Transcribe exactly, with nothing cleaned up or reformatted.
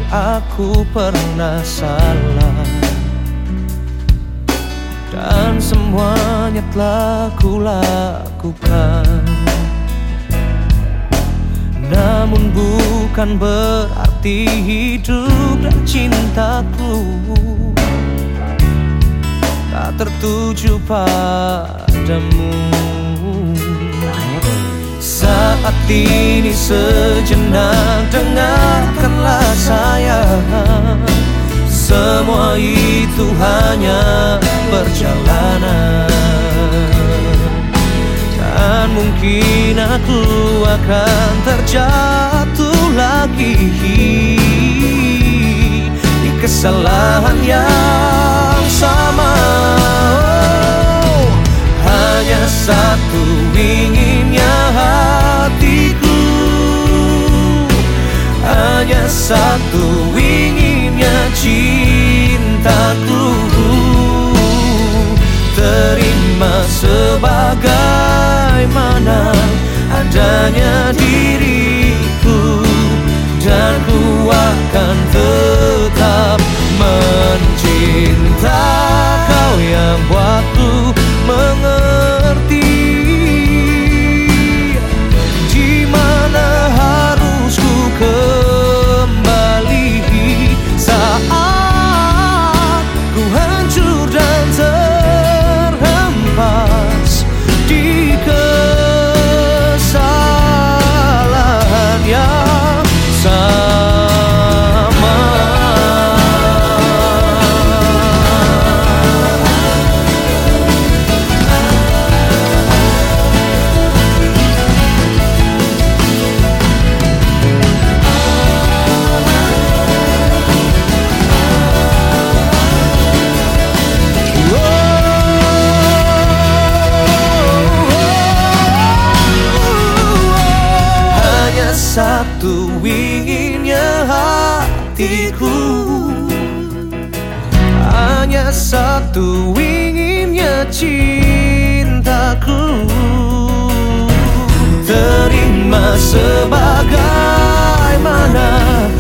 aku pernah salah, dan semuanya telah kulakukan. Namun bukan berarti hidup dan cintaku tak tertuju padamu. Saat ini sejenak dengarkanlah sayang, semua itu hanya perjalanan, dan mungkin aku akan terjatuh lagi di kesalahan yang sama. Oh, hanya satu inginnya hatiku, hanya satu inginnya cintaku, terima sebagaimana adanya diriku, dan ku akan tetap mencinta kau yang buatku mengerti di mana harus ku kembali saat ku hancur dan terhempas di kesalahan yang sama. Satu inginnya hatiku, hanya satu inginnya cintaku, terima sebagaimana